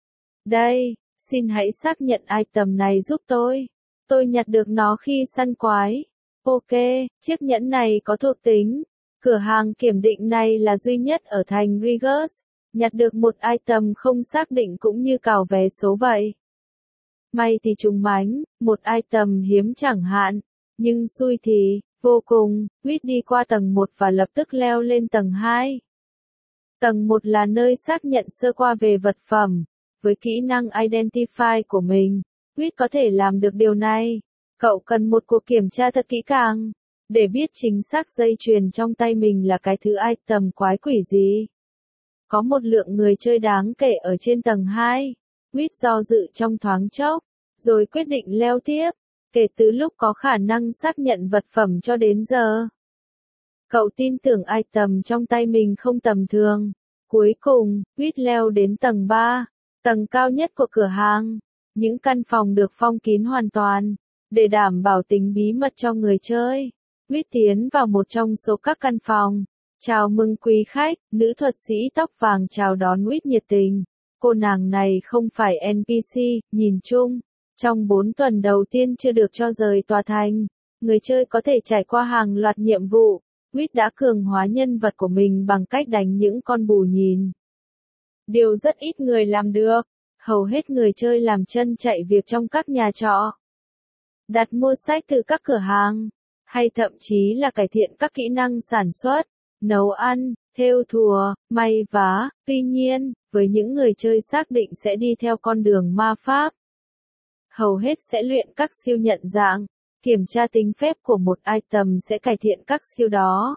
Đây, xin hãy xác nhận item này giúp tôi. Tôi nhặt được nó khi săn quái. Ok, chiếc nhẫn này có thuộc tính. Cửa hàng kiểm định này là duy nhất ở thành Rigus. Nhặt được một item không xác định cũng như cào vé số vậy. May thì trùng mánh, một item hiếm chẳng hạn. Nhưng xui thì, vô cùng, Quýt đi qua tầng một và lập tức leo lên tầng hai. Tầng một là nơi xác nhận sơ qua về vật phẩm. Với kỹ năng Identify của mình, Quýt có thể làm được điều này. Cậu cần một cuộc kiểm tra thật kỹ càng, để biết chính xác dây chuyền trong tay mình là cái thứ item quái quỷ gì. Có một lượng người chơi đáng kể ở trên tầng hai. Quýt do dự trong thoáng chốc, rồi quyết định leo tiếp, kể từ lúc có khả năng xác nhận vật phẩm cho đến giờ. Cậu tin tưởng item trong tay mình không tầm thường. Cuối cùng, Quýt leo đến tầng ba, tầng cao nhất của cửa hàng. Những căn phòng được phong kín hoàn toàn. Để đảm bảo tính bí mật cho người chơi, Quýt tiến vào một trong số các căn phòng. Chào mừng quý khách, nữ thuật sĩ tóc vàng chào đón Quýt nhiệt tình. Cô nàng này không phải en pê xê, nhìn chung. Trong bốn tuần đầu tiên chưa được cho rời tòa thành, người chơi có thể trải qua hàng loạt nhiệm vụ. Quýt đã cường hóa nhân vật của mình bằng cách đánh những con bù nhìn. Điều rất ít người làm được. Hầu hết người chơi làm chân chạy việc trong các nhà trọ, đặt mua sách từ các cửa hàng, hay thậm chí là cải thiện các kỹ năng sản xuất, nấu ăn, thêu thùa, may vá. Tuy nhiên, với những người chơi xác định sẽ đi theo con đường ma pháp, hầu hết sẽ luyện các skill nhận dạng, kiểm tra tính phép của một item sẽ cải thiện các skill đó.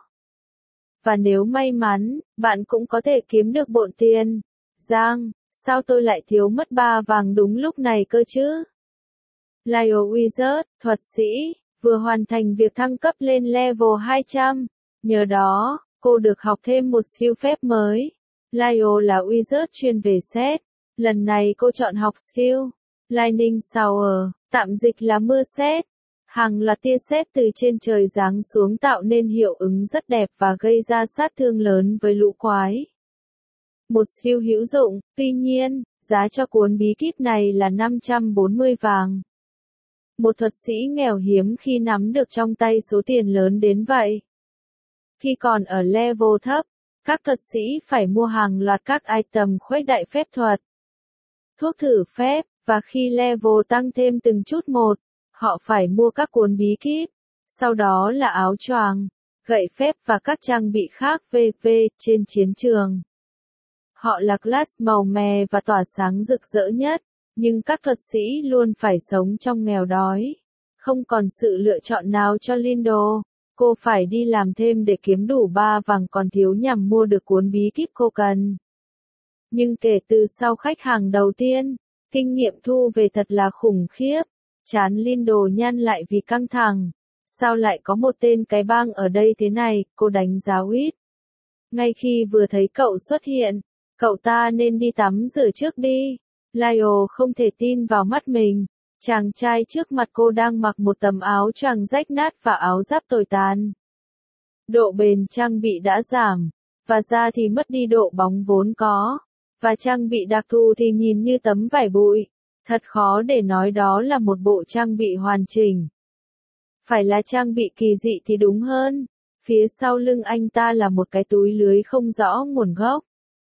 Và nếu may mắn, bạn cũng có thể kiếm được bộn tiền. Giang, sao tôi lại thiếu mất ba vàng đúng lúc này cơ chứ? Lio Wizard, thuật sĩ, vừa hoàn thành việc thăng cấp lên level hai trăm. Nhờ đó, cô được học thêm một skill phép mới. Lio là Wizard chuyên về xét. Lần này cô chọn học skill Lightning Shower, tạm dịch là mưa sét. Hàng loạt tia sét từ trên trời giáng xuống tạo nên hiệu ứng rất đẹp và gây ra sát thương lớn với lũ quái. Một skill hữu dụng, tuy nhiên, giá cho cuốn bí kíp này là năm trăm bốn mươi vàng. Một thuật sĩ nghèo hiếm khi nắm được trong tay số tiền lớn đến vậy. Khi còn ở level thấp, các thuật sĩ phải mua hàng loạt các item khuếch đại phép thuật, thuốc thử phép, và khi level tăng thêm từng chút một, họ phải mua các cuốn bí kíp, sau đó là áo choàng, gậy phép và các trang bị khác vê vê trên chiến trường. Họ là class màu mè và tỏa sáng rực rỡ nhất, nhưng các thuật sĩ luôn phải sống trong nghèo đói. Không còn sự lựa chọn nào cho Lindo, cô phải đi làm thêm để kiếm đủ ba vàng còn thiếu nhằm mua được cuốn bí kíp cô cần. Nhưng kể từ sau khách hàng đầu tiên, kinh nghiệm thu về thật là khủng khiếp. Chán Lindo nhăn lại vì căng thẳng. Sao lại có một tên cái bang ở đây thế này, cô đánh giá Quýt. Ngay khi vừa thấy cậu xuất hiện, cậu ta nên đi tắm rửa trước đi. Lio không thể tin vào mắt mình. Chàng trai trước mặt cô đang mặc một tấm áo choàng rách nát và áo giáp tồi tàn. Độ bền trang bị đã giảm, và da thì mất đi độ bóng vốn có, và trang bị đặc thù thì nhìn như tấm vải bụi. Thật khó để nói đó là một bộ trang bị hoàn chỉnh. Phải là trang bị kỳ dị thì đúng hơn. Phía sau lưng anh ta là một cái túi lưới không rõ nguồn gốc.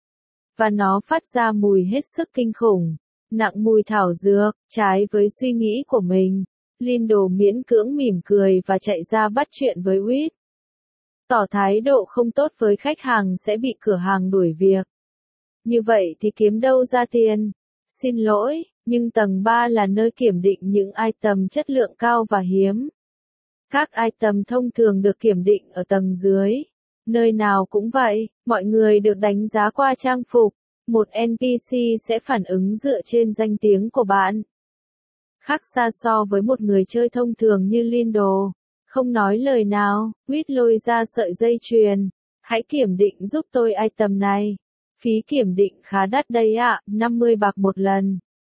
Và nó phát ra mùi hết sức kinh khủng, nặng mùi thảo dược, trái với suy nghĩ của mình. Lindo miễn cưỡng mỉm cười và chạy ra bắt chuyện với Quýt. Tỏ thái độ không tốt với khách hàng sẽ bị cửa hàng đuổi việc. Như vậy thì kiếm đâu ra tiền? Xin lỗi, nhưng tầng ba là nơi kiểm định những item chất lượng cao và hiếm. Các item thông thường được kiểm định ở tầng dưới. Nơi nào cũng vậy, mọi người được đánh giá qua trang phục. Một en pê xê sẽ phản ứng dựa trên danh tiếng của bạn. Khác xa so với một người chơi thông thường như Lindo. Không nói lời nào, Quýt lôi ra sợi dây chuyền. Hãy kiểm định giúp tôi item này. Phí kiểm định khá đắt đây ạ, năm mươi bạc một lần.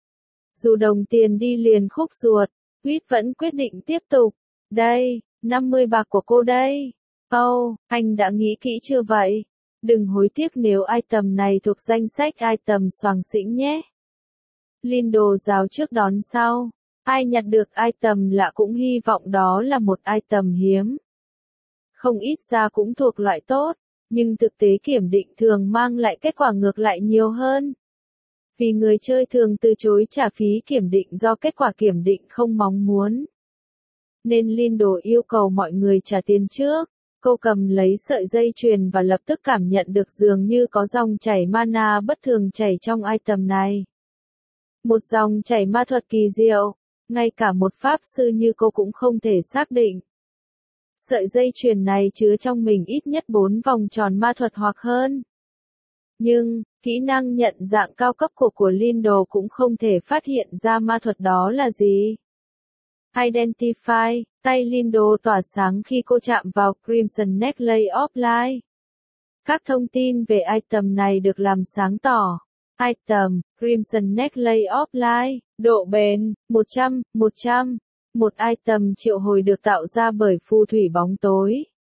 Dù đồng tiền đi liền khúc ruột, Quýt vẫn quyết định tiếp tục. Đây, năm mươi bạc của cô đây. Oh, anh đã nghĩ kỹ chưa vậy? Đừng hối tiếc nếu item này thuộc danh sách item xoàng xĩnh nhé. Lindo giáo trước đón sau. Ai nhặt được item lạ cũng hy vọng đó là một item hiếm. Không ít ra cũng thuộc loại tốt, nhưng thực tế kiểm định thường mang lại kết quả ngược lại nhiều hơn. Vì người chơi thường từ chối trả phí kiểm định do kết quả kiểm định không mong muốn. Nên Lindo yêu cầu mọi người trả tiền trước. Cô cầm lấy sợi dây chuyền và lập tức cảm nhận được dường như có dòng chảy mana bất thường chảy trong item này. Một dòng chảy ma thuật kỳ diệu, ngay cả một pháp sư như cô cũng không thể xác định. Sợi dây chuyền này chứa trong mình ít nhất bốn vòng tròn ma thuật hoặc hơn. Nhưng, kỹ năng nhận dạng cao cấp của của Lindo cũng không thể phát hiện ra ma thuật đó là gì. Identify, tay Lindo tỏa sáng khi cô chạm vào Crimson Necklace of Light. Các thông tin về item này được làm sáng tỏ. Item, Crimson Necklace of Light, độ bền, một trăm, một trăm. Một item triệu hồi được tạo ra bởi phù thủy bóng tối.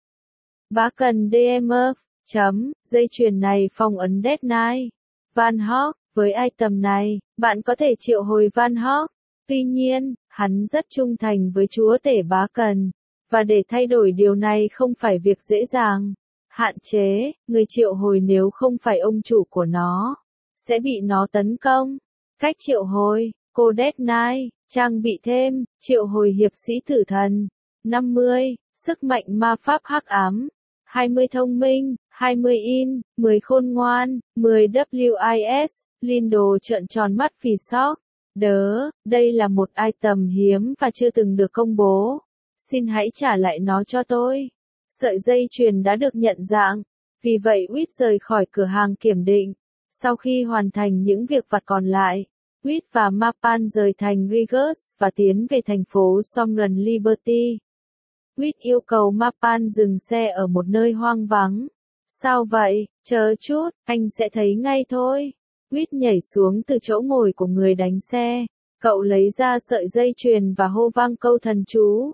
Bá cần đê em ép, chấm, dây chuyền này phong ấn Death Knight. Van Hawk, với item này, bạn có thể triệu hồi Van Hawk. Tuy nhiên, hắn rất trung thành với chúa tể Bá Cần, và để thay đổi điều này không phải việc dễ dàng. Hạn chế, người triệu hồi nếu không phải ông chủ của nó, sẽ bị nó tấn công. Cách triệu hồi, cô Death Knight, trang bị thêm, triệu hồi hiệp sĩ tử thần. năm mươi, sức mạnh ma pháp hắc ám. hai mươi thông minh, hai mươi in, mười khôn ngoan, mười vê i ét, Linh đồ trợn tròn mắt vì sốc. Đớ, đây là một item hiếm và chưa từng được công bố. Xin hãy trả lại nó cho tôi. Sợi dây chuyền đã được nhận dạng. Vì vậy Wit rời khỏi cửa hàng kiểm định. Sau khi hoàn thành những việc vặt còn lại, Wit và Mapan rời thành Regis và tiến về thành phố Somran Liberty. Wit yêu cầu Mapan dừng xe ở một nơi hoang vắng. Sao vậy? Chờ chút, anh sẽ thấy ngay thôi. Wit nhảy xuống từ chỗ ngồi của người đánh xe. Cậu lấy ra sợi dây chuyền và hô vang câu thần chú.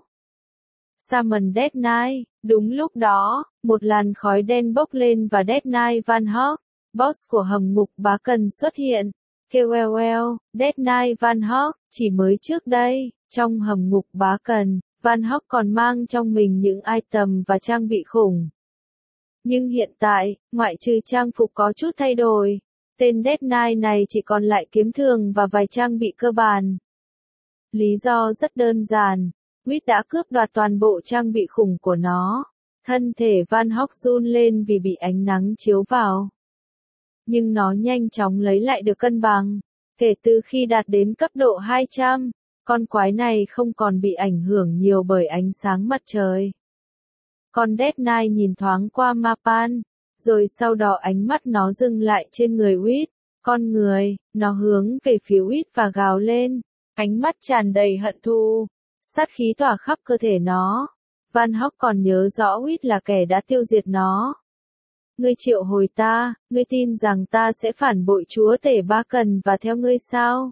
Summon Death Knight. Đúng lúc đó, một làn khói đen bốc lên và Death Knight Van Hawk, boss của hầm ngục Bá Cần xuất hiện. Kêu eo eo, Death Knight Van Hawk, chỉ mới trước đây, trong hầm ngục Bá Cần, Van Hawk còn mang trong mình những item và trang bị khủng. Nhưng hiện tại, ngoại trừ trang phục có chút thay đổi, tên Death Knight này chỉ còn lại kiếm thường và vài trang bị cơ bản. Lý do rất đơn giản, Wit đã cướp đoạt toàn bộ trang bị khủng của nó. Thân thể Van Hawk run lên vì bị ánh nắng chiếu vào. Nhưng nó nhanh chóng lấy lại được cân bằng. Kể từ khi đạt đến cấp độ hai trăm, con quái này không còn bị ảnh hưởng nhiều bởi ánh sáng mặt trời. Con Death Knight nhìn thoáng qua Mapan, rồi sau đó ánh mắt nó dừng lại trên người Wit. Con người, nó hướng về phía Wit và gào lên, ánh mắt tràn đầy hận thù, sát khí tỏa khắp cơ thể nó. Van Hawk còn nhớ rõ Wit là kẻ đã tiêu diệt nó. Ngươi triệu hồi ta, ngươi tin rằng ta sẽ phản bội chúa tể Bá Cần và theo ngươi sao?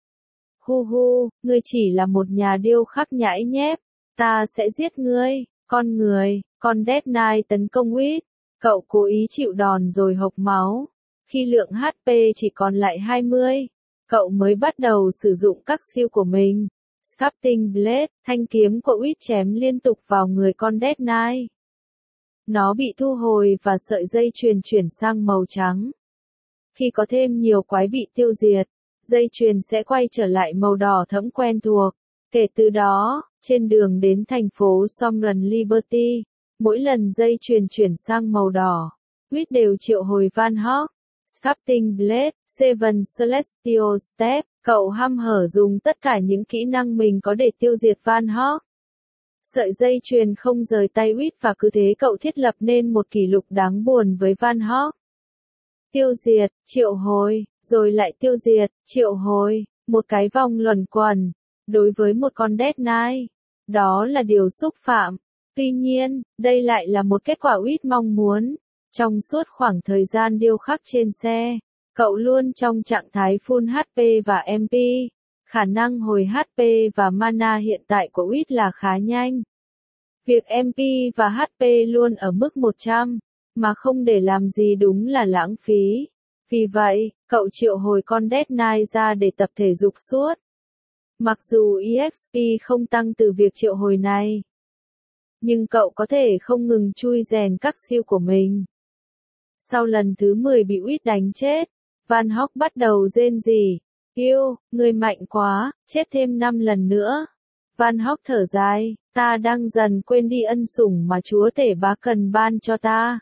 Hu hu, ngươi chỉ là một nhà điêu khắc nhãi nhép, ta sẽ giết ngươi. Con người, con Death Knight tấn công Wit, cậu cố ý chịu đòn rồi hộc máu. Khi lượng hát pê chỉ còn lại hai mươi, cậu mới bắt đầu sử dụng các skill của mình. Sculpting Blade, thanh kiếm của Wit chém liên tục vào người con Death Knight. Nó bị thu hồi và sợi dây chuyền chuyển sang màu trắng. Khi có thêm nhiều quái bị tiêu diệt, dây chuyền sẽ quay trở lại màu đỏ thẫm quen thuộc. Kể từ đó, trên đường đến thành phố Somran Liberty, mỗi lần dây chuyền chuyển sang màu đỏ, Wit đều triệu hồi Van Hawk. Sculpting Blade, Seven Celestial Step, cậu hăm hở dùng tất cả những kỹ năng mình có để tiêu diệt Van Hawk. Sợi dây chuyền không rời tay Wit và cứ thế cậu thiết lập nên một kỷ lục đáng buồn với Van Hawk. Tiêu diệt, triệu hồi, rồi lại tiêu diệt, triệu hồi, một cái vòng luẩn quẩn. Đối với một con Death Knight, đó là điều xúc phạm. Tuy nhiên, đây lại là một kết quả Wit mong muốn. Trong suốt khoảng thời gian điêu khắc trên xe, cậu luôn trong trạng thái full hát pê và em pê. Khả năng hồi hát pê và mana hiện tại của Wit là khá nhanh. Việc em pê và hát pê luôn ở mức một trăm, mà không để làm gì đúng là lãng phí. Vì vậy, cậu triệu hồi con Death Knight ra để tập thể dục suốt. Mặc dù e ích pê không tăng từ việc triệu hồi này, nhưng cậu có thể không ngừng chui rèn các skill của mình. Sau lần thứ mười bị Wit đánh chết, Van Hawk bắt đầu rên rỉ. Yêu, người mạnh quá, chết thêm năm lần nữa. Van Hawk thở dài, ta đang dần quên đi ân sủng mà chúa tể Bá Cần ban cho ta.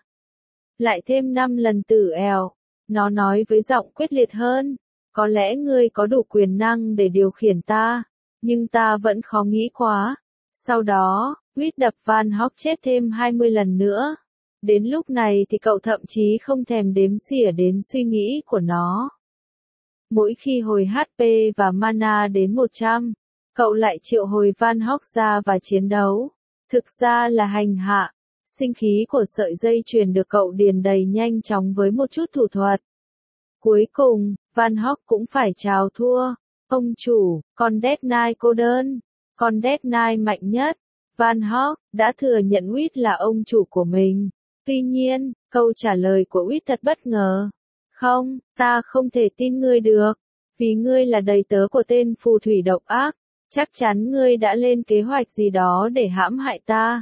Lại thêm năm lần tử èo. Nó nói với giọng quyết liệt hơn. Có lẽ ngươi có đủ quyền năng để điều khiển ta, nhưng ta vẫn khó nghĩ quá. Sau đó, Wit đập Van Hawk chết thêm hai mươi lần nữa. Đến lúc này thì cậu thậm chí không thèm đếm xỉa đến suy nghĩ của nó. Mỗi khi hồi hát pê và mana đến một trăm, cậu lại triệu hồi Van Hawk ra và chiến đấu. Thực ra là hành hạ. Sinh khí của sợi dây chuyền được cậu điền đầy nhanh chóng với một chút thủ thuật. Cuối cùng, Van Hawk cũng phải chào thua. Ông chủ, con Death Knight cô đơn. Con Death Knight mạnh nhất, Van Hawk, đã thừa nhận Wit là ông chủ của mình. Tuy nhiên, câu trả lời của Wit thật bất ngờ. Không, ta không thể tin ngươi được. Vì ngươi là đầy tớ của tên phù thủy độc ác. Chắc chắn ngươi đã lên kế hoạch gì đó để hãm hại ta.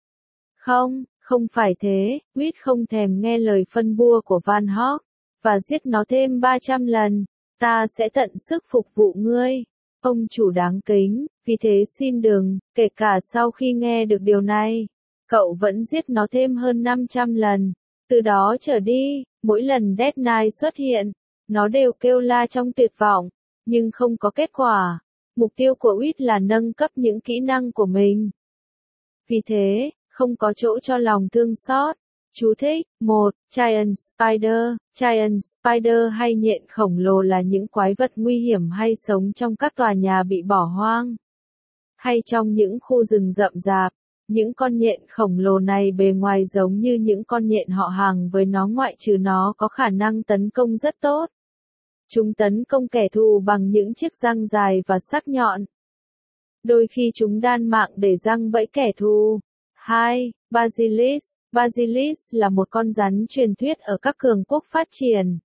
Không, không phải thế, Wit không thèm nghe lời phân bua của Van Hawk. Và giết nó thêm ba trăm lần. Ta sẽ tận sức phục vụ ngươi. Ông chủ đáng kính, vì thế xin đừng, kể cả sau khi nghe được điều này. Cậu vẫn giết nó thêm hơn năm trăm lần. Từ đó trở đi, mỗi lần Death Knight xuất hiện, nó đều kêu la trong tuyệt vọng, nhưng không có kết quả. Mục tiêu của Wit là nâng cấp những kỹ năng của mình. Vì thế, không có chỗ cho lòng thương xót. Chú thích, một. Giant Spider. Giant Spider hay nhện khổng lồ là những quái vật nguy hiểm hay sống trong các tòa nhà bị bỏ hoang, hay trong những khu rừng rậm rạp. Những con nhện khổng lồ này bề ngoài giống như những con nhện họ hàng với nó, ngoại trừ nó có khả năng tấn công rất tốt. Chúng tấn công kẻ thù bằng những chiếc răng dài và sắc nhọn. Đôi khi chúng đan mạng để giăng bẫy kẻ thù. hai. Basilisk. Basilisk là một con rắn truyền thuyết ở các cường quốc phát triển.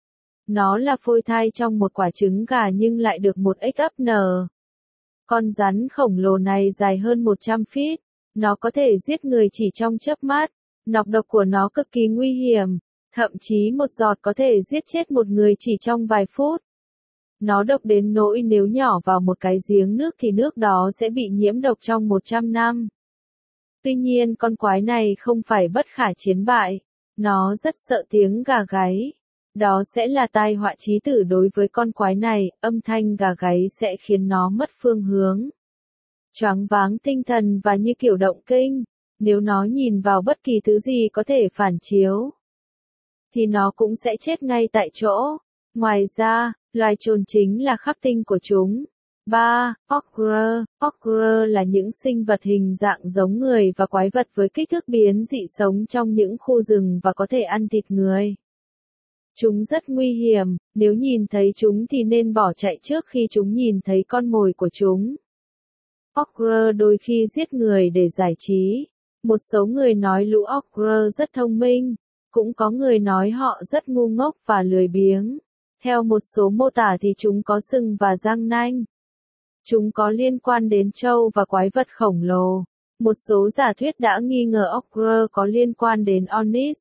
Nó là phôi thai trong một quả trứng gà nhưng lại được một ếch ấp nở. Con rắn khổng lồ này dài hơn một trăm feet. Nó có thể giết người chỉ trong chớp mắt. Nọc độc của nó cực kỳ nguy hiểm. Thậm chí một giọt có thể giết chết một người chỉ trong vài phút. Nó độc đến nỗi nếu nhỏ vào một cái giếng nước thì nước đó sẽ bị nhiễm độc trong một trăm năm. Tuy nhiên con quái này không phải bất khả chiến bại. Nó rất sợ tiếng gà gáy. Đó sẽ là tai họa chí tử đối với con quái này, âm thanh gà gáy sẽ khiến nó mất phương hướng, choáng váng tinh thần và như kiểu động kinh. Nếu nó nhìn vào bất kỳ thứ gì có thể phản chiếu, thì nó cũng sẽ chết ngay tại chỗ. Ngoài ra, loài trồn chính là khắc tinh của chúng. ba. Ogre. Ogre là những sinh vật hình dạng giống người và quái vật với kích thước biến dị sống trong những khu rừng và có thể ăn thịt người. Chúng rất nguy hiểm, nếu nhìn thấy chúng thì nên bỏ chạy trước khi chúng nhìn thấy con mồi của chúng. Ogre đôi khi giết người để giải trí. Một số người nói lũ Ogre rất thông minh, cũng có người nói họ rất ngu ngốc và lười biếng. Theo một số mô tả thì chúng có sừng và răng nanh. Chúng có liên quan đến trâu và quái vật khổng lồ. Một số giả thuyết đã nghi ngờ Ogre có liên quan đến Onyx.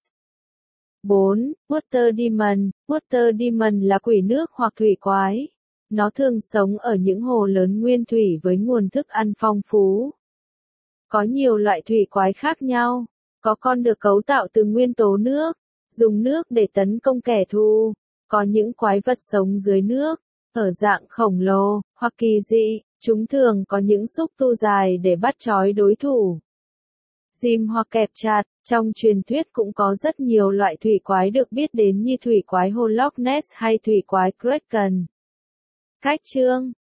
bốn. Water Demon. Water Demon là quỷ nước hoặc thủy quái. Nó thường sống ở những hồ lớn nguyên thủy với nguồn thức ăn phong phú. Có nhiều loại thủy quái khác nhau. Có con được cấu tạo từ nguyên tố nước, dùng nước để tấn công kẻ thù. Có những quái vật sống dưới nước, ở dạng khổng lồ, hoặc kỳ dị. Chúng thường có những xúc tu dài để bắt trói đối thủ, ghim hoặc kẹp chặt. Trong truyền thuyết cũng có rất nhiều loại thủy quái được biết đến như thủy quái hồ Loch Ness hay thủy quái Kraken. Cách chương